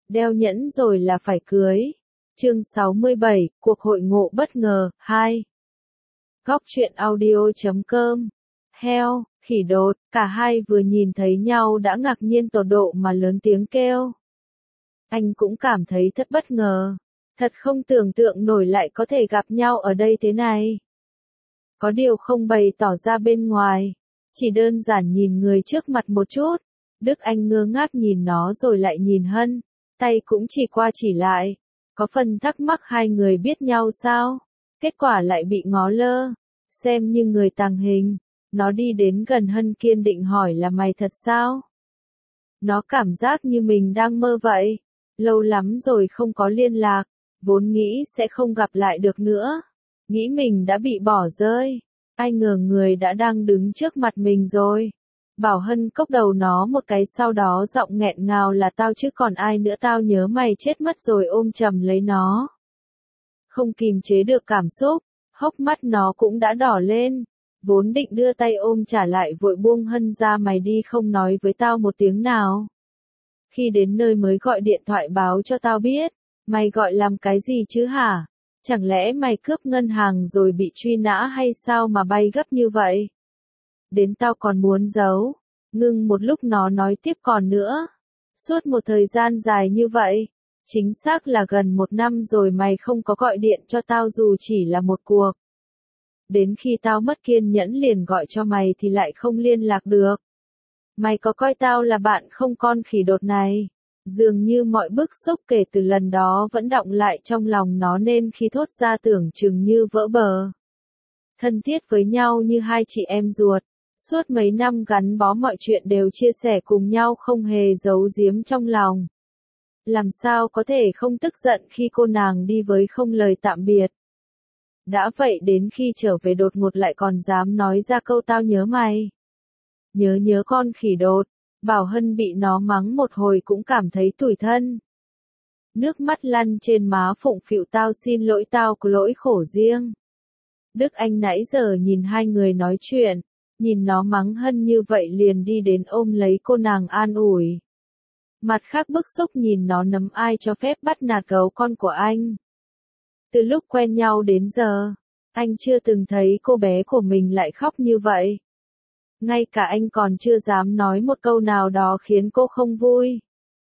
Đeo nhẫn rồi là phải cưới. Chương 67, cuộc hội ngộ bất ngờ, 2. Góc truyện audio.com. Heo, khỉ đột, cả hai vừa nhìn thấy nhau đã ngạc nhiên tột độ mà lớn tiếng kêu. Anh cũng cảm thấy thật bất ngờ. Thật không tưởng tượng nổi lại có thể gặp nhau ở đây thế này. Có điều không bày tỏ ra bên ngoài. Chỉ đơn giản nhìn người trước mặt một chút. Đức Anh ngơ ngác nhìn nó rồi lại nhìn Hân. Tay cũng chỉ qua chỉ lại. Có phần thắc mắc hai người biết nhau sao? Kết quả lại bị ngó lơ. Xem như người tàng hình. Nó đi đến gần Hân kiên định hỏi là mày thật sao? Nó cảm giác như mình đang mơ vậy. Lâu lắm rồi không có liên lạc. Vốn nghĩ sẽ không gặp lại được nữa. Nghĩ mình đã bị bỏ rơi. Ai ngờ người đã đang đứng trước mặt mình rồi. Bảo Hân cốc đầu nó một cái sau đó giọng nghẹn ngào là tao chứ còn ai nữa, tao nhớ mày chết mất rồi, ôm chầm lấy nó. Không kìm chế được cảm xúc, hốc mắt nó cũng đã đỏ lên. Vốn định đưa tay ôm trả lại vội buông Hân ra, mày đi không nói với tao một tiếng nào. Khi đến nơi mới gọi điện thoại báo cho tao biết. Mày gọi làm cái gì chứ hả? Chẳng lẽ mày cướp ngân hàng rồi bị truy nã hay sao mà bay gấp như vậy? Đến tao còn muốn giấu. Ngưng một lúc nó nói tiếp còn nữa. Suốt một thời gian dài như vậy, chính xác là gần 1 năm rồi mày không có gọi điện cho tao dù chỉ là một cuộc. Đến khi tao mất kiên nhẫn liền gọi cho mày thì lại không liên lạc được. Mày có coi tao là bạn không con khỉ đột này? Dường như mọi bức xúc kể từ lần đó vẫn đọng lại trong lòng nó nên khi thốt ra tưởng chừng như vỡ bờ. Thân thiết với nhau như hai chị em ruột. Suốt mấy năm gắn bó mọi chuyện đều chia sẻ cùng nhau không hề giấu giếm trong lòng. Làm sao có thể không tức giận khi cô nàng đi với không lời tạm biệt. Đã vậy đến khi trở về đột ngột lại còn dám nói ra câu tao nhớ mày. Nhớ con khỉ đột. Bảo Hân bị nó mắng một hồi cũng cảm thấy tủi thân. Nước mắt lăn trên má phụng phịu, tao xin lỗi, tao có lỗi khổ riêng. Đức Anh nãy giờ nhìn hai người nói chuyện, nhìn nó mắng Hân như vậy liền đi đến ôm lấy cô nàng an ủi. Mặt khác bức xúc nhìn nó nấm ai cho phép bắt nạt gấu con của anh. Từ lúc quen nhau đến giờ, anh chưa từng thấy cô bé của mình lại khóc như vậy. Ngay cả anh còn chưa dám nói một câu nào đó khiến cô không vui.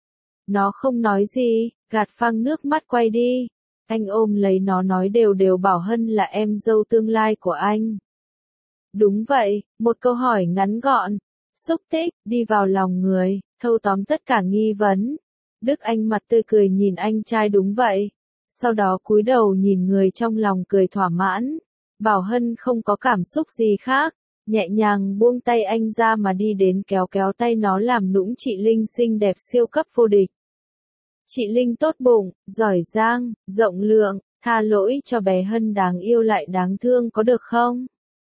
Nó không nói gì, gạt phăng nước mắt quay đi. Anh ôm lấy nó nói đều bảo Hân là em dâu tương lai của anh. Đúng vậy, một câu hỏi ngắn gọn, xúc tích, đi vào lòng người, thâu tóm tất cả nghi vấn. Đức Anh mặt tươi cười nhìn anh trai đúng vậy. Sau đó cúi đầu nhìn người trong lòng cười thỏa mãn. Bảo Hân không có cảm xúc gì khác. Nhẹ nhàng buông tay anh ra mà đi đến kéo tay nó làm nũng chị Linh xinh đẹp siêu cấp vô địch. Chị Linh tốt bụng, giỏi giang, rộng lượng, tha lỗi cho bé Hân đáng yêu lại đáng thương có được không?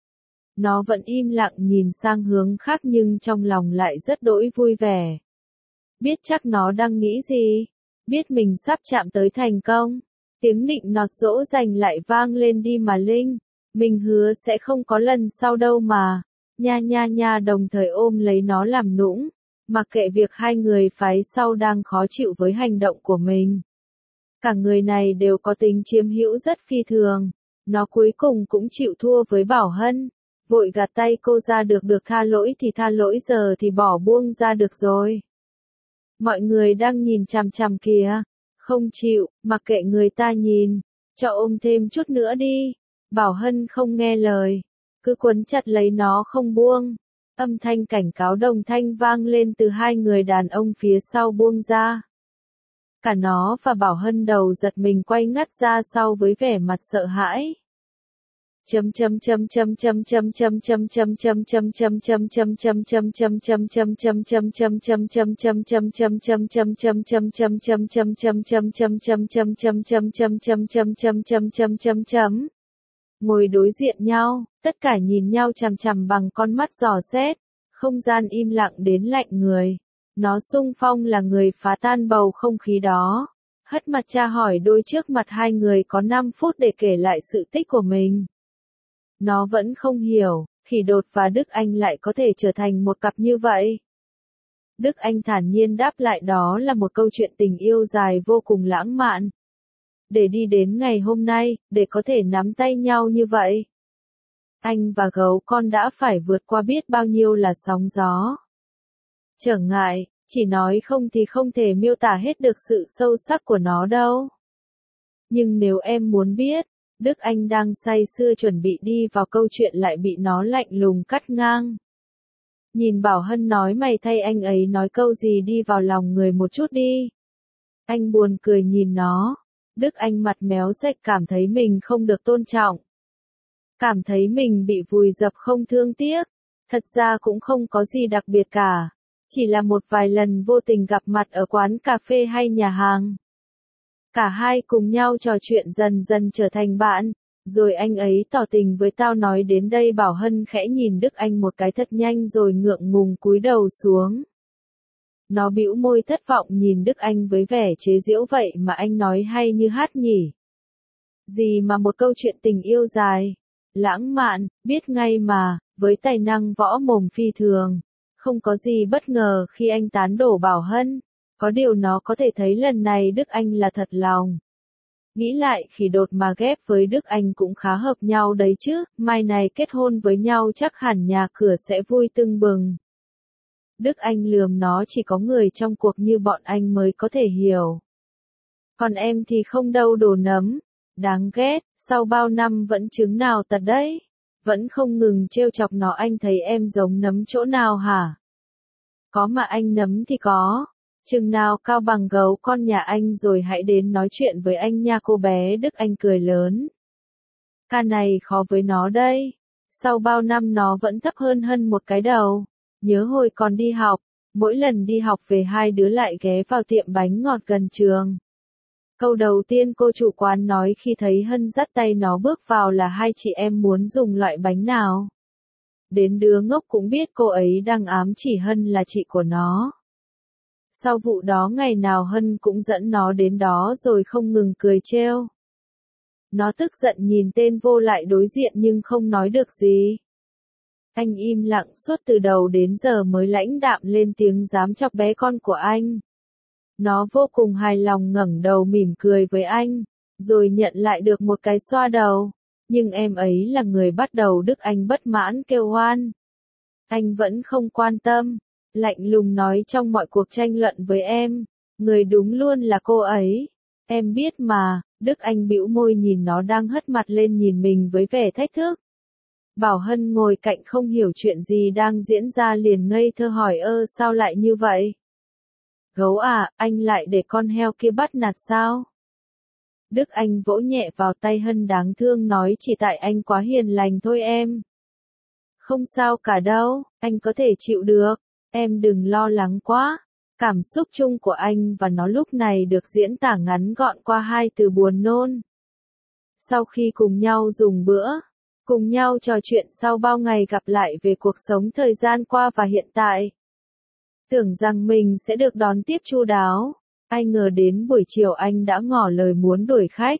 Nó vẫn im lặng nhìn sang hướng khác nhưng trong lòng lại rất đỗi vui vẻ. Biết chắc nó đang nghĩ gì, biết mình sắp chạm tới thành công. Tiếng nịnh nọt dỗ dành lại vang lên, đi mà Linh. Mình hứa sẽ không có lần sau đâu mà. Nha đồng thời ôm lấy nó làm nũng. Mặc kệ việc hai người phái sau đang khó chịu với hành động của mình. Cả người này đều có tính chiếm hữu rất phi thường. Nó cuối cùng cũng chịu thua với Bảo Hân. Vội gạt tay cô ra, được tha lỗi thì tha lỗi, giờ thì bỏ buông ra được rồi. Mọi người đang nhìn chằm chằm kìa. Không chịu, mặc kệ người ta nhìn. Cho ôm thêm chút nữa đi. Bảo Hân không nghe lời, cứ quấn chặt lấy nó không buông. Âm thanh cảnh cáo đồng thanh vang lên từ hai người đàn ông phía sau buông ra. Cả nó và Bảo Hân đầu giật mình quay ngắt ra sau với vẻ mặt sợ hãi. Ngồi đối diện nhau, tất cả nhìn nhau chằm chằm bằng con mắt dò xét, không gian im lặng đến lạnh người. Nó xung phong là người phá tan bầu không khí đó. Hất mặt tra hỏi đôi trước mặt hai người có 5 phút để kể lại sự tích của mình. Nó vẫn không hiểu, Khỉ Đột và Đức Anh lại có thể trở thành một cặp như vậy. Đức Anh thản nhiên đáp lại đó là một câu chuyện tình yêu dài vô cùng lãng mạn. Để đi đến ngày hôm nay, để có thể nắm tay nhau như vậy. Anh và gấu con đã phải vượt qua biết bao nhiêu là sóng gió. Trở ngại, chỉ nói không thì không thể miêu tả hết được sự sâu sắc của nó đâu. Nhưng nếu em muốn biết, Đức Anh đang say sưa chuẩn bị đi vào câu chuyện lại bị nó lạnh lùng cắt ngang. Nhìn Bảo Hân nói mày thay anh ấy nói câu gì đi vào lòng người một chút đi. Anh buồn cười nhìn nó. Đức Anh mặt méo sạch cảm thấy mình không được tôn trọng. Cảm thấy mình bị vùi dập không thương tiếc. Thật ra cũng không có gì đặc biệt cả. Chỉ là một vài lần vô tình gặp mặt ở quán cà phê hay nhà hàng. Cả hai cùng nhau trò chuyện dần dần trở thành bạn. Rồi anh ấy tỏ tình với tao nói đến đây Bảo Hân khẽ nhìn Đức Anh một cái thật nhanh rồi ngượng ngùng cúi đầu xuống. Nó bĩu môi thất vọng nhìn Đức Anh với vẻ chế giễu vậy mà anh nói hay như hát nhỉ. Gì mà một câu chuyện tình yêu dài, lãng mạn, biết ngay mà, với tài năng võ mồm phi thường. Không có gì bất ngờ khi anh tán đổ Bảo Hân. Có điều nó có thể thấy lần này Đức Anh là thật lòng. Nghĩ lại khi đột mà ghép với Đức Anh cũng khá hợp nhau đấy chứ, mai này kết hôn với nhau chắc hẳn nhà cửa sẽ vui tưng bừng. Đức Anh lườm nó chỉ có người trong cuộc như bọn anh mới có thể hiểu. Còn em thì không đâu đồ nấm. Đáng ghét, sau bao năm vẫn chứng nào tật đấy. Vẫn không ngừng trêu chọc nó anh thấy em giống nấm chỗ nào hả? Có mà anh nấm thì có. Chừng nào cao bằng gấu con nhà anh rồi hãy đến nói chuyện với anh nha cô bé. Đức Anh cười lớn. Ca này khó với nó đây. Sau bao năm nó vẫn thấp hơn Hân một cái đầu. Nhớ hồi còn đi học, mỗi lần đi học về hai đứa lại ghé vào tiệm bánh ngọt gần trường. Câu đầu tiên cô chủ quán nói khi thấy Hân dắt tay nó bước vào là hai chị em muốn dùng loại bánh nào. Đến đứa ngốc cũng biết cô ấy đang ám chỉ Hân là chị của nó. Sau vụ đó ngày nào Hân cũng dẫn nó đến đó rồi không ngừng cười trêu. Nó tức giận nhìn tên vô lại đối diện nhưng không nói được gì. Anh im lặng suốt từ đầu đến giờ mới lãnh đạm lên tiếng dám chọc bé con của anh. Nó vô cùng hài lòng ngẩng đầu mỉm cười với anh, rồi nhận lại được một cái xoa đầu. Nhưng em ấy là người bắt đầu. Đức Anh bất mãn kêu oan. Anh vẫn không quan tâm, lạnh lùng nói trong mọi cuộc tranh luận với em, người đúng luôn là cô ấy. Em biết mà. Đức Anh bĩu môi nhìn nó đang hất mặt lên nhìn mình với vẻ thách thức. Bảo Hân ngồi cạnh không hiểu chuyện gì đang diễn ra liền ngây thơ hỏi sao lại như vậy? Gấu à, anh lại để con heo kia bắt nạt sao? Đức Anh vỗ nhẹ vào tay Hân đáng thương nói chỉ tại anh quá hiền lành thôi em. Không sao cả đâu, anh có thể chịu được, em đừng lo lắng quá. Cảm xúc chung của anh và nó lúc này được diễn tả ngắn gọn qua hai từ buồn nôn. Sau khi cùng nhau dùng bữa, cùng nhau trò chuyện sau bao ngày gặp lại về cuộc sống thời gian qua và hiện tại. Tưởng rằng mình sẽ được đón tiếp chu đáo, ai ngờ đến buổi chiều anh đã ngỏ lời muốn đuổi khách.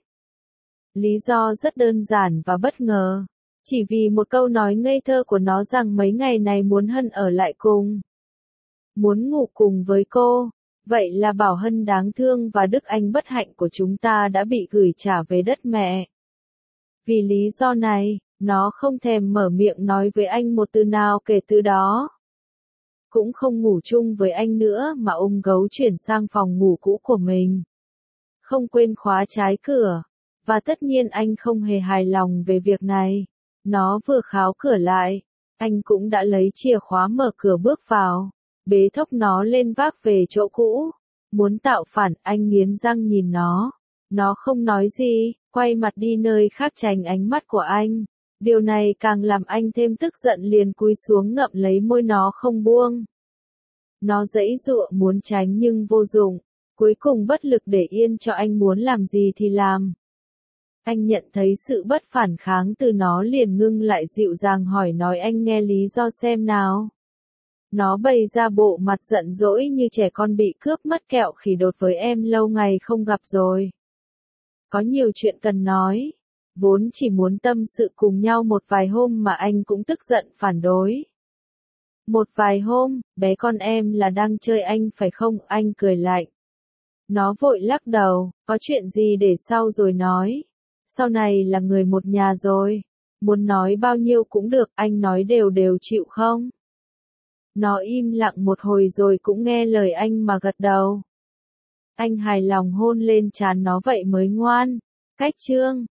Lý do rất đơn giản và bất ngờ, chỉ vì một câu nói ngây thơ của nó rằng mấy ngày này muốn Hân ở lại cùng. Muốn ngủ cùng với cô, vậy là Bảo Hân đáng thương và Đức Anh bất hạnh của chúng ta đã bị gửi trả về đất mẹ. Vì lý do này, nó không thèm mở miệng nói với anh một từ nào kể từ đó. Cũng không ngủ chung với anh nữa mà ôm gấu chuyển sang phòng ngủ cũ của mình. Không quên khóa trái cửa. Và tất nhiên anh không hề hài lòng về việc này. Nó vừa kháo cửa lại, anh cũng đã lấy chìa khóa mở cửa bước vào, bế thốc nó lên vác về chỗ cũ. Muốn tạo phản, anh nghiến răng nhìn nó. Nó không nói gì, quay mặt đi nơi khác tránh ánh mắt của anh. Điều này càng làm anh thêm tức giận liền cúi xuống ngậm lấy môi nó không buông. Nó giãy giụa muốn tránh nhưng vô dụng, cuối cùng bất lực để yên cho anh muốn làm gì thì làm. Anh nhận thấy sự bất phản kháng từ nó liền ngưng lại dịu dàng hỏi nói anh nghe lý do xem nào. Nó bày ra bộ mặt giận dỗi như trẻ con bị cướp mất kẹo khỉ đột với em lâu ngày không gặp rồi. Có nhiều chuyện cần nói. Vốn chỉ muốn tâm sự cùng nhau một vài hôm mà anh cũng tức giận phản đối. Một vài hôm, bé con em là đang chơi anh phải không? Anh cười lạnh. Nó vội lắc đầu, có chuyện gì để sau rồi nói. Sau này là người một nhà rồi. Muốn nói bao nhiêu cũng được, anh nói đều đều chịu không? Nó im lặng một hồi rồi cũng nghe lời anh mà gật đầu. Anh hài lòng hôn lên trán nó vậy mới ngoan. Cách chương